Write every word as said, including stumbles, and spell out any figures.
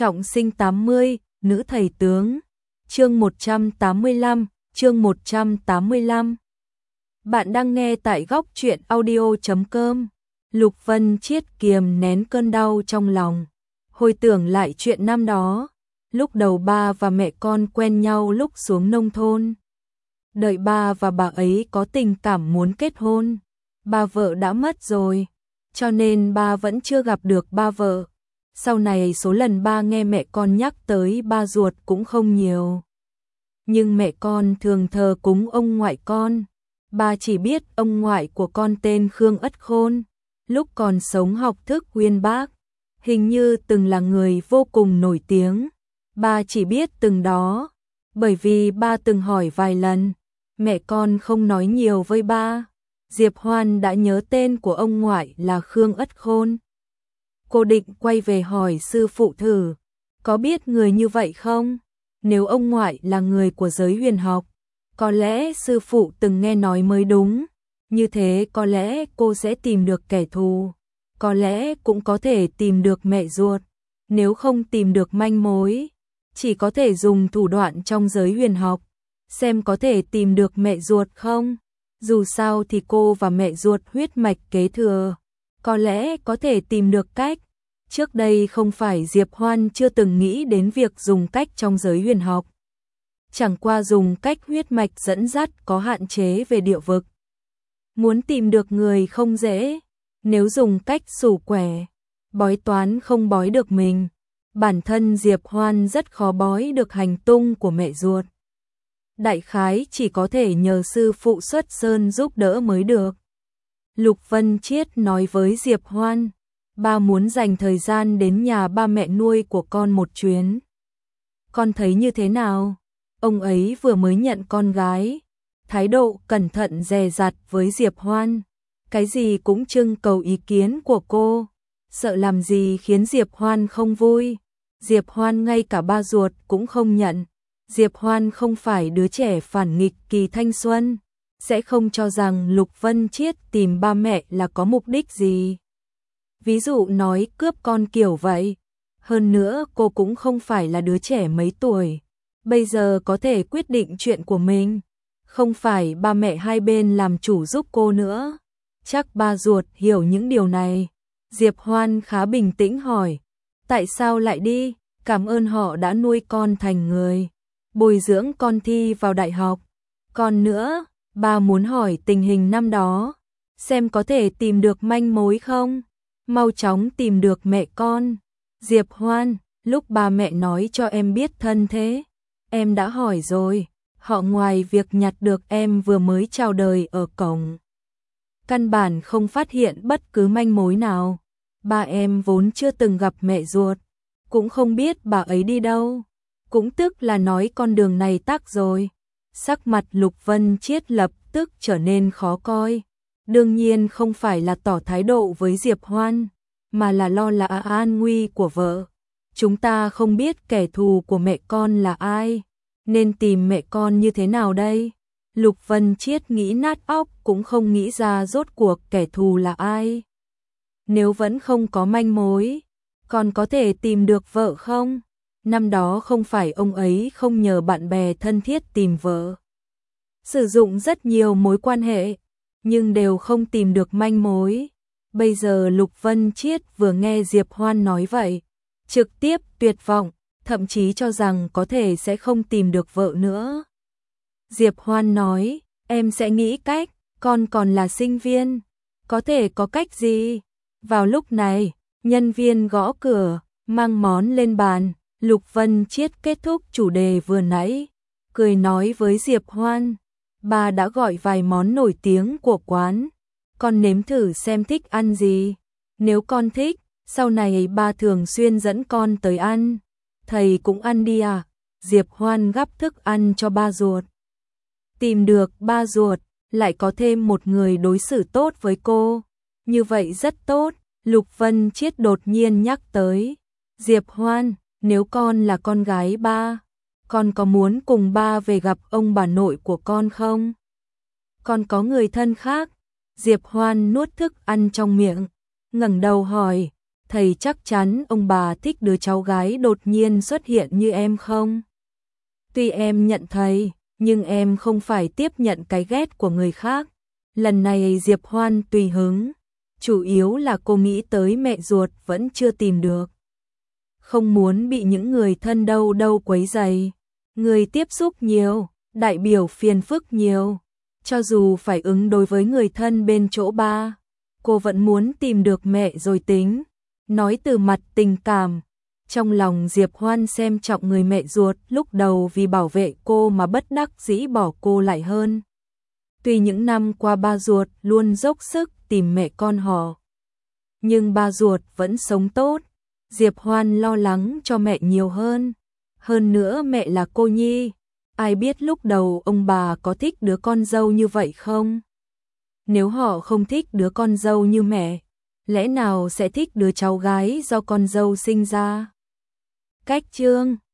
Trọng sinh tám mươi, nữ thầy tướng. Chương một trăm tám mươi lăm, chương một trăm tám mươi lăm. Bạn đang nghe tại góc truyện audio chấm com. Lục Vân Chiết kiềm nén cơn đau trong lòng, hồi tưởng lại chuyện năm đó, lúc đầu ba và mẹ con quen nhau lúc xuống nông thôn. Đợi ba và bà ấy có tình cảm muốn kết hôn, ba vợ đã mất rồi, cho nên ba vẫn chưa gặp được ba vợ. Sau này số lần ba nghe mẹ con nhắc tới ba ruột cũng không nhiều. Nhưng mẹ con thường thờ cúng ông ngoại con. Ba chỉ biết ông ngoại của con tên Khương Ất Khôn, lúc còn sống học thức uyên bác, hình như từng là người vô cùng nổi tiếng. Ba chỉ biết từng đó, bởi vì ba từng hỏi vài lần, mẹ con không nói nhiều với ba. Diệp Hoan đã nhớ tên của ông ngoại là Khương Ất Khôn. Cô định quay về hỏi sư phụ thử, có biết người như vậy không? Nếu ông ngoại là người của giới huyền học, có lẽ sư phụ từng nghe nói mới đúng. Như thế có lẽ cô sẽ tìm được kẻ thù, có lẽ cũng có thể tìm được mẹ ruột. Nếu không tìm được manh mối, chỉ có thể dùng thủ đoạn trong giới huyền học, xem có thể tìm được mẹ ruột không. Dù sao thì cô và mẹ ruột huyết mạch kế thừa, có lẽ có thể tìm được cách. Trước đây không phải Diệp Hoan chưa từng nghĩ đến việc dùng cách trong giới huyền học. Chẳng qua dùng cách huyết mạch dẫn dắt có hạn chế về địa vực. Muốn tìm được người không dễ, nếu dùng cách xù quẻ, bói toán không bói được mình. Bản thân Diệp Hoan rất khó bói được hành tung của mẹ ruột. Đại khái chỉ có thể nhờ sư phụ xuất sơn giúp đỡ mới được. Lục Vân Chiết nói với Diệp Hoan, ba muốn dành thời gian đến nhà ba mẹ nuôi của con một chuyến. Con thấy như thế nào? Ông ấy vừa mới nhận con gái, thái độ cẩn thận dè dặt với Diệp Hoan, cái gì cũng trưng cầu ý kiến của cô, sợ làm gì khiến Diệp Hoan không vui. Diệp Hoan ngay cả ba ruột cũng không nhận. Diệp Hoan không phải đứa trẻ phản nghịch kỳ thanh xuân, sẽ không cho rằng Lục Vân Chiết tìm ba mẹ là có mục đích gì. Ví dụ nói cướp con kiểu vậy. Hơn nữa cô cũng không phải là đứa trẻ mấy tuổi, bây giờ có thể quyết định chuyện của mình. Không phải ba mẹ hai bên làm chủ giúp cô nữa. Chắc ba ruột hiểu những điều này. Diệp Hoan khá bình tĩnh hỏi, tại sao lại đi? Cảm ơn họ đã nuôi con thành người, bồi dưỡng con thi vào đại học. Còn nữa, ba muốn hỏi tình hình năm đó, xem có thể tìm được manh mối không? Mau chóng tìm được mẹ con. Diệp Hoan, lúc ba mẹ nói cho em biết thân thế, em đã hỏi rồi, họ ngoài việc nhặt được em vừa mới chào đời ở cổng, căn bản không phát hiện bất cứ manh mối nào. Ba em vốn chưa từng gặp mẹ ruột, cũng không biết bà ấy đi đâu, cũng tức là nói con đường này tắc rồi. Sắc mặt Lục Vân Chiết lập tức trở nên khó coi. Đương nhiên không phải là tỏ thái độ với Diệp Hoan, mà là lo là an nguy của vợ. Chúng ta không biết kẻ thù của mẹ con là ai, nên tìm mẹ con như thế nào đây? Lục Vân Chiết nghĩ nát óc cũng không nghĩ ra rốt cuộc kẻ thù là ai. Nếu vẫn không có manh mối, còn có thể tìm được vợ không? Năm đó không phải ông ấy không nhờ bạn bè thân thiết tìm vợ, sử dụng rất nhiều mối quan hệ, nhưng đều không tìm được manh mối. Bây giờ Lục Vân Chiết vừa nghe Diệp Hoan nói vậy, trực tiếp tuyệt vọng, thậm chí cho rằng có thể sẽ không tìm được vợ nữa. Diệp Hoan nói, em sẽ nghĩ cách, con còn là sinh viên, có thể có cách gì? Vào lúc này, nhân viên gõ cửa, mang món lên bàn. Lục Vân Chiết kết thúc chủ đề vừa nãy, cười nói với Diệp Hoan, bà đã gọi vài món nổi tiếng của quán, con nếm thử xem thích ăn gì. Nếu con thích, sau này ba thường xuyên dẫn con tới ăn. Thầy cũng ăn đi à? Diệp Hoan gắp thức ăn cho ba ruột. Tìm được ba ruột, lại có thêm một người đối xử tốt với cô, như vậy rất tốt. Lục Vân Chiết đột nhiên nhắc tới, Diệp Hoan, nếu con là con gái ba, con có muốn cùng ba về gặp ông bà nội của con không? Con có người thân khác. Diệp Hoan nuốt thức ăn trong miệng, ngẩng đầu hỏi, thầy chắc chắn ông bà thích đứa cháu gái đột nhiên xuất hiện như em không? Tuy em nhận thầy, nhưng em không phải tiếp nhận cái ghét của người khác. Lần này Diệp Hoan tùy hứng, chủ yếu là cô nghĩ tới mẹ ruột vẫn chưa tìm được. Không muốn bị những người thân đâu đâu quấy rầy. Người tiếp xúc nhiều, đại biểu phiền phức nhiều. Cho dù phải ứng đối với người thân bên chỗ ba, cô vẫn muốn tìm được mẹ rồi tính. Nói từ mặt tình cảm, trong lòng Diệp Hoan xem trọng người mẹ ruột lúc đầu vì bảo vệ cô mà bất đắc dĩ bỏ cô lại hơn. Tuy những năm qua ba ruột luôn dốc sức tìm mẹ con họ, nhưng ba ruột vẫn sống tốt. Diệp Hoan lo lắng cho mẹ nhiều hơn. Hơn nữa mẹ là cô nhi, ai biết lúc đầu ông bà có thích đứa con dâu như vậy không? Nếu họ không thích đứa con dâu như mẹ, lẽ nào sẽ thích đứa cháu gái do con dâu sinh ra? Cách chương